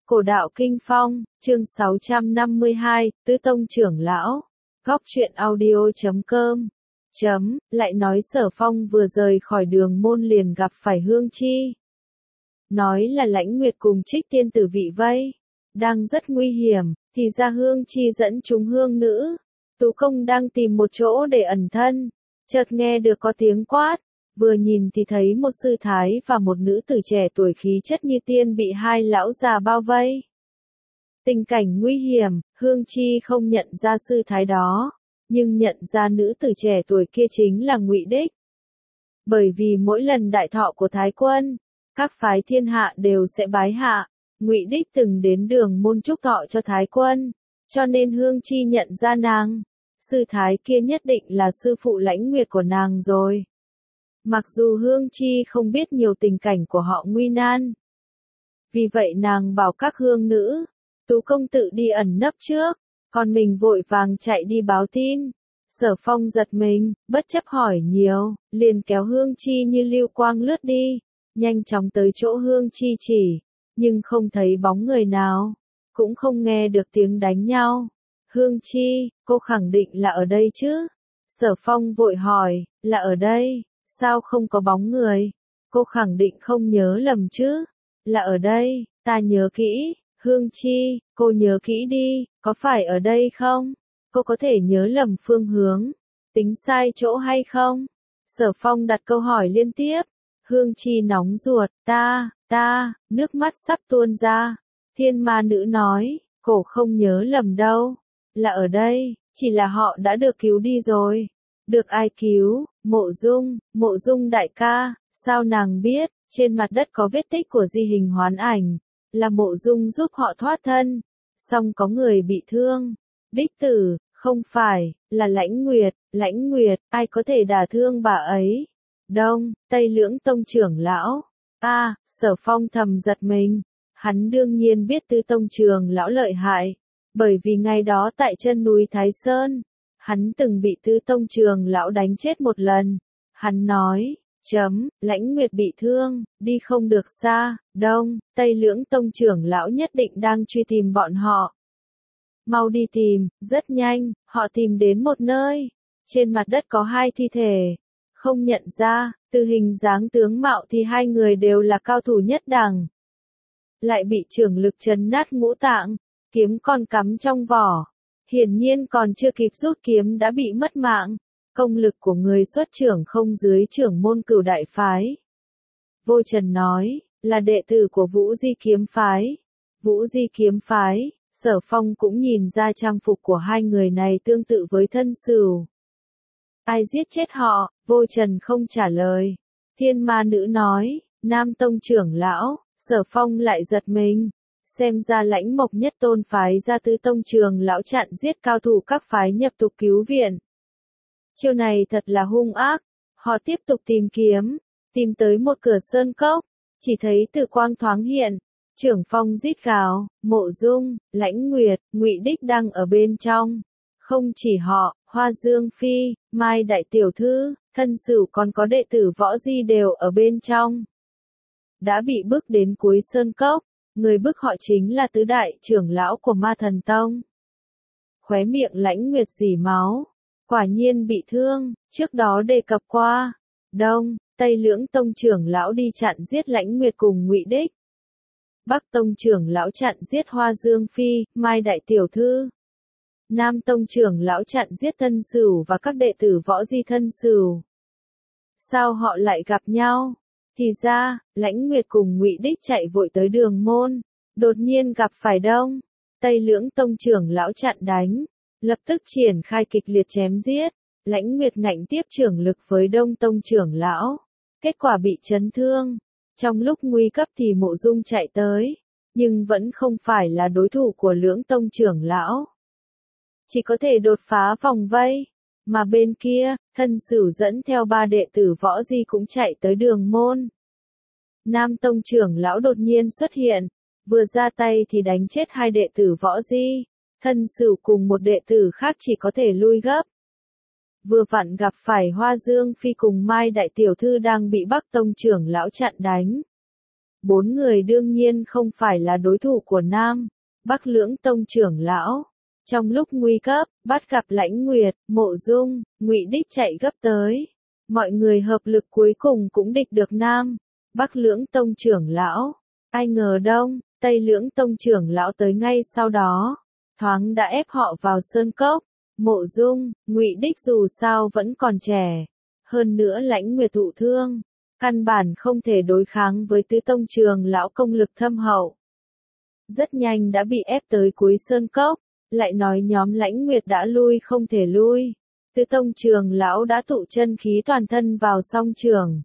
Cổ đạo Kinh Phong, chương 652, Tứ Tông trưởng lão. Góc truyện audio.com. Lại nói Sở Phong vừa rời khỏi đường môn liền gặp phải Hương Chi. Nói là Lãnh Nguyệt cùng Trích Tiên tử vị vây. Đang rất nguy hiểm, thì ra Hương Chi dẫn chúng hương nữ. Tú Công đang tìm một chỗ để ẩn thân. Chợt nghe được có tiếng quát. Vừa nhìn thì thấy một sư thái và một nữ tử trẻ tuổi khí chất như tiên bị hai lão già bao vây. Tình cảnh nguy hiểm, Hương Chi không nhận ra sư thái đó, nhưng nhận ra nữ tử trẻ tuổi kia chính là Ngụy Đích. Bởi vì mỗi lần đại thọ của Thái Quân, các phái thiên hạ đều sẽ bái hạ, Ngụy Đích từng đến đường môn chúc thọ cho Thái Quân, cho nên Hương Chi nhận ra nàng. Sư thái kia nhất định là sư phụ Lãnh Nguyệt của nàng rồi. Mặc dù Hương Chi không biết nhiều tình cảnh của họ nguy nan. Vì vậy nàng bảo các hương nữ, Tú Công tự đi ẩn nấp trước, còn mình vội vàng chạy đi báo tin. Sở Phong giật mình, bất chấp hỏi nhiều, liền kéo Hương Chi như lưu quang lướt đi, nhanh chóng tới chỗ Hương Chi chỉ, nhưng không thấy bóng người nào, cũng không nghe được tiếng đánh nhau. Hương Chi, cô khẳng định là ở đây chứ? Sở Phong vội hỏi, là ở đây. Sao không có bóng người? Cô khẳng định không nhớ lầm chứ? Là ở đây, ta nhớ kỹ. Hương Chi, cô nhớ kỹ đi, có phải ở đây không? Cô có thể nhớ lầm phương hướng, tính sai chỗ hay không? Sở Phong đặt câu hỏi liên tiếp. Hương Chi nóng ruột, nước mắt sắp tuôn ra. Thiên ma nữ nói, cổ không nhớ lầm đâu. Là ở đây, chỉ là họ đã được cứu đi rồi. Được ai cứu? Mộ Dung đại ca. Sao nàng biết? Trên mặt đất có vết tích của di hình hoán ảnh, là Mộ Dung giúp họ thoát thân. Song có người bị thương. Đích tử, không phải, là Lãnh Nguyệt, ai có thể đả thương bà ấy? Đông, Tây Lưỡng Tông trưởng lão. Sở Phong thầm giật mình. Hắn đương nhiên biết Tứ Tông trưởng lão lợi hại, bởi vì ngày đó tại chân núi Thái Sơn, hắn từng bị Tứ Tông trưởng lão đánh chết một lần. Hắn nói, Lãnh Nguyệt bị thương, đi không được xa. Đông, Tây Lưỡng Tông trưởng lão nhất định đang truy tìm bọn họ. Mau đi tìm. Rất nhanh, họ tìm đến một nơi. Trên mặt đất có hai thi thể. Không nhận ra, từ hình dáng tướng mạo thì hai người đều là cao thủ nhất đẳng. Lại bị trưởng lực trấn nát ngũ tạng, kiếm còn cắm trong vỏ. Hiển nhiên còn chưa kịp rút kiếm đã bị mất mạng. Công lực của người xuất trưởng không dưới trưởng môn Cửu đại phái. Vô Trần nói, là đệ tử của Vũ Di kiếm phái. Vũ Di kiếm phái, Sở Phong cũng nhìn ra trang phục của hai người này tương tự với thân sửu. Ai giết chết họ? Vô Trần không trả lời. Thiên ma nữ nói, Nam Tông trưởng lão. Sở Phong lại giật mình. Xem ra Lãnh Mộc Nhất Tôn phái ra Tứ Tông trưởng lão chặn giết cao thủ các phái nhập tục cứu viện. Chiêu này thật là hung ác. Họ tiếp tục tìm kiếm, tìm tới một cửa sơn cốc, chỉ thấy tử quang thoáng hiện. Trưởng Phong rít gào, Mộ Dung, Lãnh Nguyệt, Ngụy Đích đang ở bên trong. Không chỉ họ, Hoa Dương Phi, Mai đại tiểu thư, thân sửu còn có đệ tử Võ Di đều ở bên trong. Đã bị bức đến cuối sơn cốc, người bức họ chính là tứ đại trưởng lão của Ma Thần Tông. Khóe miệng Lãnh Nguyệt rỉ máu, quả nhiên bị thương, trước đó đề cập qua. Đông, Tây Lưỡng Tông trưởng lão đi chặn giết Lãnh Nguyệt cùng Ngụy Đích. Bắc Tông trưởng lão chặn giết Hoa Dương Phi, Mai đại tiểu thư. Nam Tông trưởng lão chặn giết thân sửu và các đệ tử Võ Di thân sửu. Sao họ lại gặp nhau? Thì ra, Lãnh Nguyệt cùng Ngụy Đích chạy vội tới đường môn, đột nhiên gặp phải Đông, Tây Lưỡng Tông trưởng lão chặn đánh, lập tức triển khai kịch liệt chém giết. Lãnh Nguyệt ngạnh tiếp trưởng lực với Đông Tông trưởng lão, kết quả bị chấn thương. Trong lúc nguy cấp thì Mộ Dung chạy tới, nhưng vẫn không phải là đối thủ của Lưỡng Tông trưởng lão. Chỉ có thể đột phá vòng vây, mà bên kia, thân sửu dẫn theo ba đệ tử Võ Di cũng chạy tới đường môn. Nam Tông trưởng lão đột nhiên xuất hiện, vừa ra tay thì đánh chết hai đệ tử Võ Di, thân sửu cùng một đệ tử khác chỉ có thể lui gấp. Vừa vặn gặp phải Hoa Dương Phi cùng Mai đại tiểu thư đang bị Bắc Tông trưởng lão chặn đánh. 4 người đương nhiên không phải là đối thủ của Nam, Bắc Lưỡng Tông trưởng lão. Trong lúc nguy cấp, bắt gặp Lãnh Nguyệt, Mộ Dung, Ngụy Đích chạy gấp tới. Mọi người hợp lực cuối cùng cũng địch được Nam, Bắc Lưỡng Tông trưởng lão. Ai ngờ Đông, Tây Lưỡng Tông trưởng lão tới ngay sau đó, thoáng đã ép họ vào sơn cốc. Mộ Dung, Ngụy Đích dù sao vẫn còn trẻ, hơn nữa Lãnh Nguyệt thụ thương, căn bản không thể đối kháng với tứ tông trưởng lão công lực thâm hậu. Rất nhanh đã bị ép tới cuối sơn cốc, lại nói nhóm Lãnh Nguyệt đã lui không thể lui. Tứ tông trưởng lão đã tụ chân khí toàn thân vào song trường,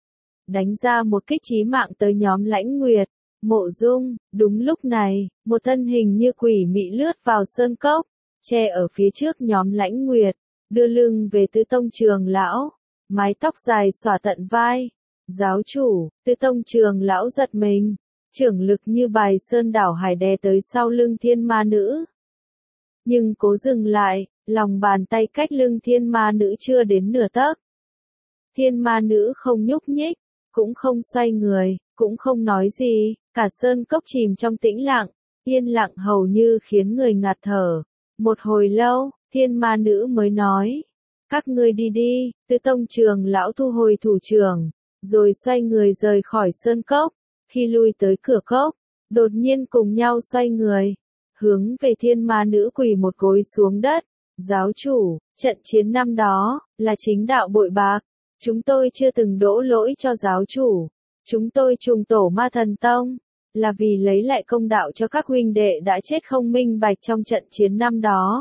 đánh ra một kích chí mạng tới nhóm Lãnh Nguyệt. Mộ Dung, đúng lúc này, một thân hình như quỷ mị lướt vào sơn cốc, che ở phía trước nhóm Lãnh Nguyệt, đưa lưng về tứ tông trưởng lão, mái tóc dài xõa tận vai. Giáo chủ, tứ tông trưởng lão giật mình, trưởng lực như bài sơn đảo hải đè tới sau lưng thiên ma nữ. Nhưng cố dừng lại, lòng bàn tay cách lưng thiên ma nữ chưa đến nửa tấc. Thiên ma nữ không nhúc nhích, cũng không xoay người, cũng không nói gì, cả sơn cốc chìm trong tĩnh lặng, yên lặng hầu như khiến người ngạt thở. Một hồi lâu, thiên ma nữ mới nói, các ngươi đi đi. Tứ tông trưởng lão thu hồi thủ trưởng, rồi xoay người rời khỏi sơn cốc. Khi lui tới cửa cốc, đột nhiên cùng nhau xoay người, hướng về thiên ma nữ quỳ một gối xuống đất. Giáo chủ, trận chiến năm đó, là chính đạo bội bạc. Chúng tôi chưa từng đổ lỗi cho giáo chủ. Chúng tôi trùng tổ Ma Thần Tông, là vì lấy lại công đạo cho các huynh đệ đã chết không minh bạch trong trận chiến năm đó.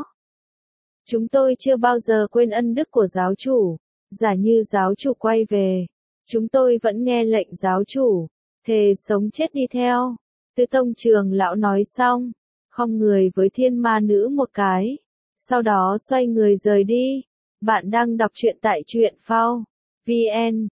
Chúng tôi chưa bao giờ quên ân đức của giáo chủ. Giả như giáo chủ quay về, chúng tôi vẫn nghe lệnh giáo chủ, thề sống chết đi theo. Tứ tông trưởng lão nói xong, khom người với thiên ma nữ một cái, sau đó xoay người rời đi. Bạn đang đọc truyện tại truyện phao VN,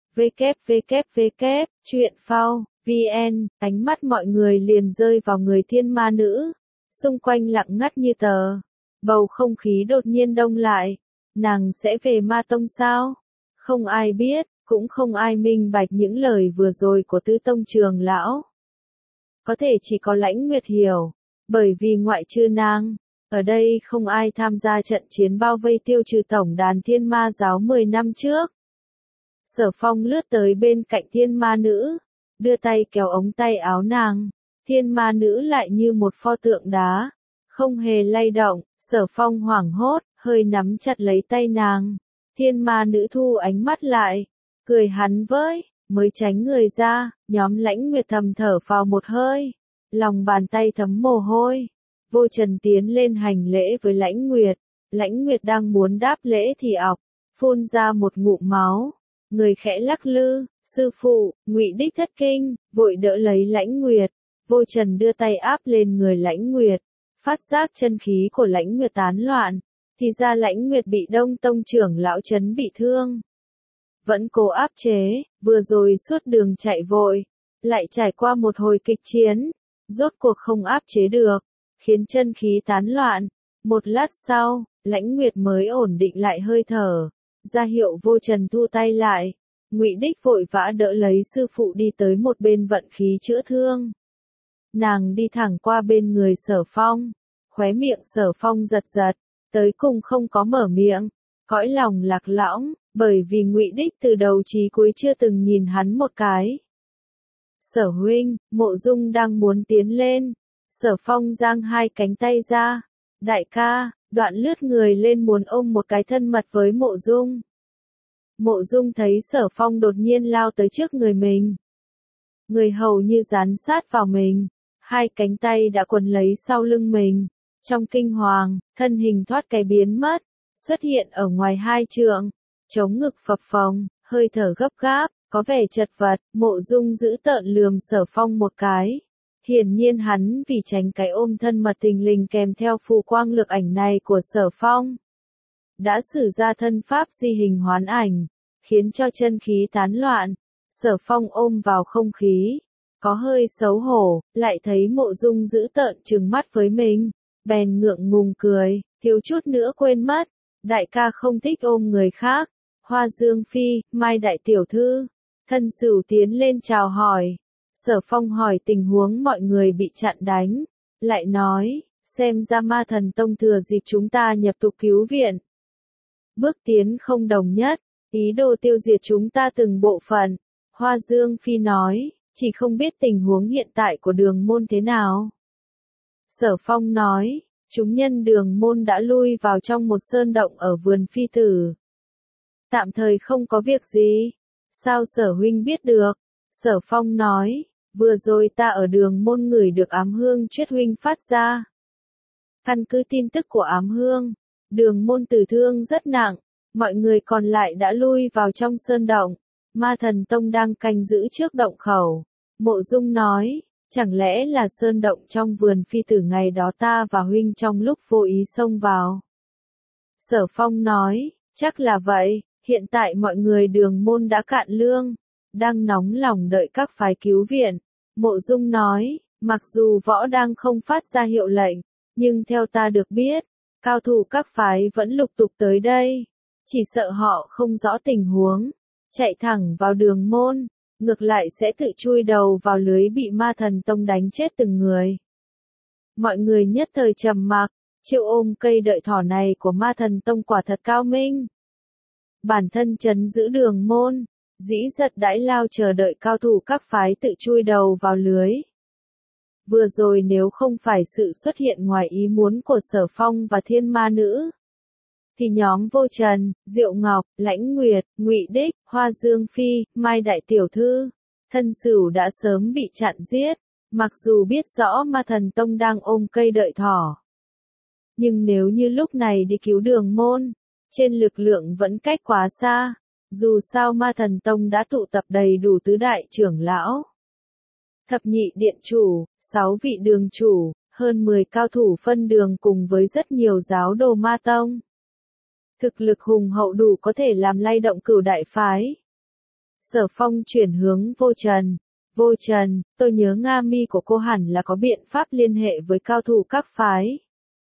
www, truyện phao VN, ánh mắt mọi người liền rơi vào người thiên ma nữ, xung quanh lặng ngắt như tờ. Bầu không khí đột nhiên đông lại. Nàng sẽ về Ma Tông sao? Không ai biết, cũng không ai minh bạch những lời vừa rồi của tứ tông trưởng lão. Có thể chỉ có Lãnh Nguyệt hiểu, bởi vì ngoại trừ nàng, ở đây không ai tham gia trận chiến bao vây tiêu trừ tổng đàn thiên ma giáo 10 năm trước. Sở Phong lướt tới bên cạnh thiên ma nữ, đưa tay kéo ống tay áo nàng. Thiên ma nữ lại như một pho tượng đá, không hề lay động. Sở Phong hoảng hốt, hơi nắm chặt lấy tay nàng. Thiên ma nữ thu ánh mắt lại, cười hắn với, mới tránh người ra. Nhóm Lãnh Nguyệt thầm thở phào một hơi, lòng bàn tay thấm mồ hôi. Vô Trần tiến lên hành lễ với Lãnh Nguyệt. Lãnh Nguyệt đang muốn đáp lễ thì ọc, phun ra một ngụm máu. Người khẽ lắc lư, sư phụ. Ngụy Đích thất kinh, vội đỡ lấy Lãnh Nguyệt. Vô Trần đưa tay áp lên người Lãnh Nguyệt, phát giác chân khí của Lãnh Nguyệt tán loạn, thì ra Lãnh Nguyệt bị Đông Tông trưởng lão chấn bị thương. Vẫn cố áp chế, vừa rồi suốt đường chạy vội, lại trải qua một hồi kịch chiến, rốt cuộc không áp chế được, khiến chân khí tán loạn. Một lát sau, Lãnh Nguyệt mới ổn định lại hơi thở, ra hiệu Vô Trần thu tay lại. Ngụy Đích vội vã đỡ lấy sư phụ đi tới một bên vận khí chữa thương. Nàng đi thẳng qua bên người Sở Phong, khóe miệng Sở Phong giật giật, tới cùng không có mở miệng, cõi lòng lạc lõng, bởi vì Ngụy Đích từ đầu chí cuối chưa từng nhìn hắn một cái. Sở huynh, Mộ Dung đang muốn tiến lên. Sở Phong giang hai cánh tay ra. Đại ca, đoạn lướt người lên muốn ôm một cái thân mật với Mộ Dung. Mộ Dung thấy Sở Phong đột nhiên lao tới trước người mình. Người hầu như dán sát vào mình, hai cánh tay đã quấn lấy sau lưng mình. Trong kinh hoàng, thân hình thoát cái biến mất, xuất hiện ở ngoài 2 trượng, chống ngực phập phồng, hơi thở gấp gáp, có vẻ chật vật. Mộ Dung giữ tợn lườm Sở Phong một cái. Hiển nhiên hắn vì tránh cái ôm thân mật tình lình kèm theo phù quang lực ảnh này của Sở Phong, đã sử ra thân pháp di hình hoán ảnh, khiến cho chân khí tán loạn. Sở Phong ôm vào không khí, có hơi xấu hổ, lại thấy Mộ Dung giữ tợn trừng mắt với mình, bèn ngượng ngùng cười, thiếu chút nữa quên mất, đại ca không thích ôm người khác. Hoa Dương Phi, Mai đại tiểu thư, thân Sửu tiến lên chào hỏi. Sở Phong hỏi tình huống mọi người bị chặn đánh, lại nói, xem ra Ma Thần Tông thừa dịp chúng ta nhập tục cứu viện. Bước tiến không đồng nhất, ý đồ tiêu diệt chúng ta từng bộ phận. Hoa Dương Phi nói, chỉ không biết tình huống hiện tại của Đường Môn thế nào. Sở Phong nói, chúng nhân Đường Môn đã lui vào trong một sơn động ở vườn phi tử. Tạm thời không có việc gì. Sao Sở huynh biết được? Sở Phong nói, vừa rồi ta ở Đường Môn ngửi được ám hương Chuyết huynh phát ra. Căn cứ tin tức của ám hương, Đường Môn tử thương rất nặng, mọi người còn lại đã lui vào trong sơn động. Ma Thần Tông đang canh giữ trước động khẩu. Mộ Dung nói, chẳng lẽ là sơn động trong vườn phi tử ngày đó ta và huynh trong lúc vô ý xông vào. Sở Phong nói, chắc là vậy, hiện tại mọi người Đường Môn đã cạn lương, đang nóng lòng đợi các phái cứu viện. Mộ Dung nói, mặc dù võ đang không phát ra hiệu lệnh, nhưng theo ta được biết, cao thủ các phái vẫn lục tục tới đây. Chỉ sợ họ không rõ tình huống, chạy thẳng vào Đường Môn, ngược lại sẽ tự chui đầu vào lưới bị Ma Thần Tông đánh chết từng người. Mọi người nhất thời trầm mặc, chiêu ôm cây đợi thỏ này của Ma Thần Tông quả thật cao minh. Bản thân trấn giữ Đường Môn, dĩ giật đãi lao chờ đợi cao thủ các phái tự chui đầu vào lưới. Vừa rồi nếu không phải sự xuất hiện ngoài ý muốn của Sở Phong và Thiên Ma Nữ, thì nhóm Vô Trần, Diệu Ngọc, Lãnh Nguyệt, Ngụy Đích, Hoa Dương Phi, Mai Đại Tiểu Thư, Thân Sửu đã sớm bị chặn giết, mặc dù biết rõ Ma Thần Tông đang ôm cây đợi thỏ. Nhưng nếu như lúc này đi cứu Đường Môn, trên lực lượng vẫn cách quá xa, dù sao Ma Thần Tông đã tụ tập đầy đủ tứ đại trưởng lão. Thập nhị điện chủ, 6 vị đường chủ, hơn 10 cao thủ phân đường cùng với rất nhiều giáo đồ Ma Tông. Thực lực hùng hậu đủ có thể làm lay động cửu đại phái. Sở Phong chuyển hướng Vô Trần. Vô Trần, tôi nhớ Nga Mi của cô hẳn là có biện pháp liên hệ với cao thủ các phái.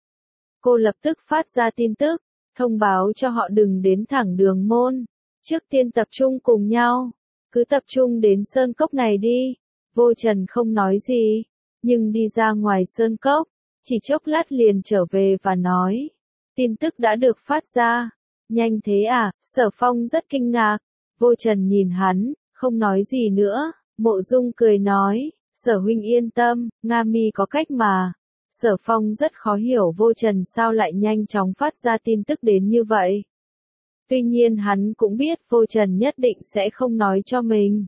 Cô lập tức phát ra tin tức, thông báo cho họ đừng đến thẳng Đường Môn. Trước tiên tập trung cùng nhau, cứ tập trung đến sơn cốc này đi. Vô Trần không nói gì, nhưng đi ra ngoài sơn cốc, chỉ chốc lát liền trở về và nói. Tin tức đã được phát ra. Nhanh thế à? Sở Phong rất kinh ngạc. Vô Trần nhìn hắn, không nói gì nữa. Mộ Dung cười nói, Sở huynh yên tâm, Nga Mi có cách mà. Sở Phong rất khó hiểu Vô Trần sao lại nhanh chóng phát ra tin tức đến như vậy. Tuy nhiên hắn cũng biết Vô Trần nhất định sẽ không nói cho mình.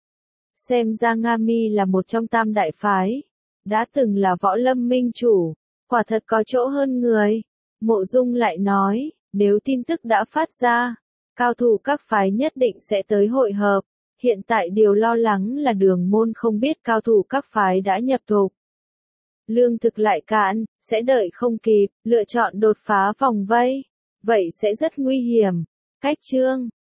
Xem ra Nga Mi là một trong tam đại phái, đã từng là võ lâm minh chủ, quả thật có chỗ hơn người. Mộ Dung lại nói, nếu tin tức đã phát ra, cao thủ các phái nhất định sẽ tới hội hợp. Hiện tại điều lo lắng là Đường Môn không biết cao thủ các phái đã nhập thục. Lương thực lại cạn, sẽ đợi không kịp, lựa chọn đột phá vòng vây. Vậy sẽ rất nguy hiểm. Cách chương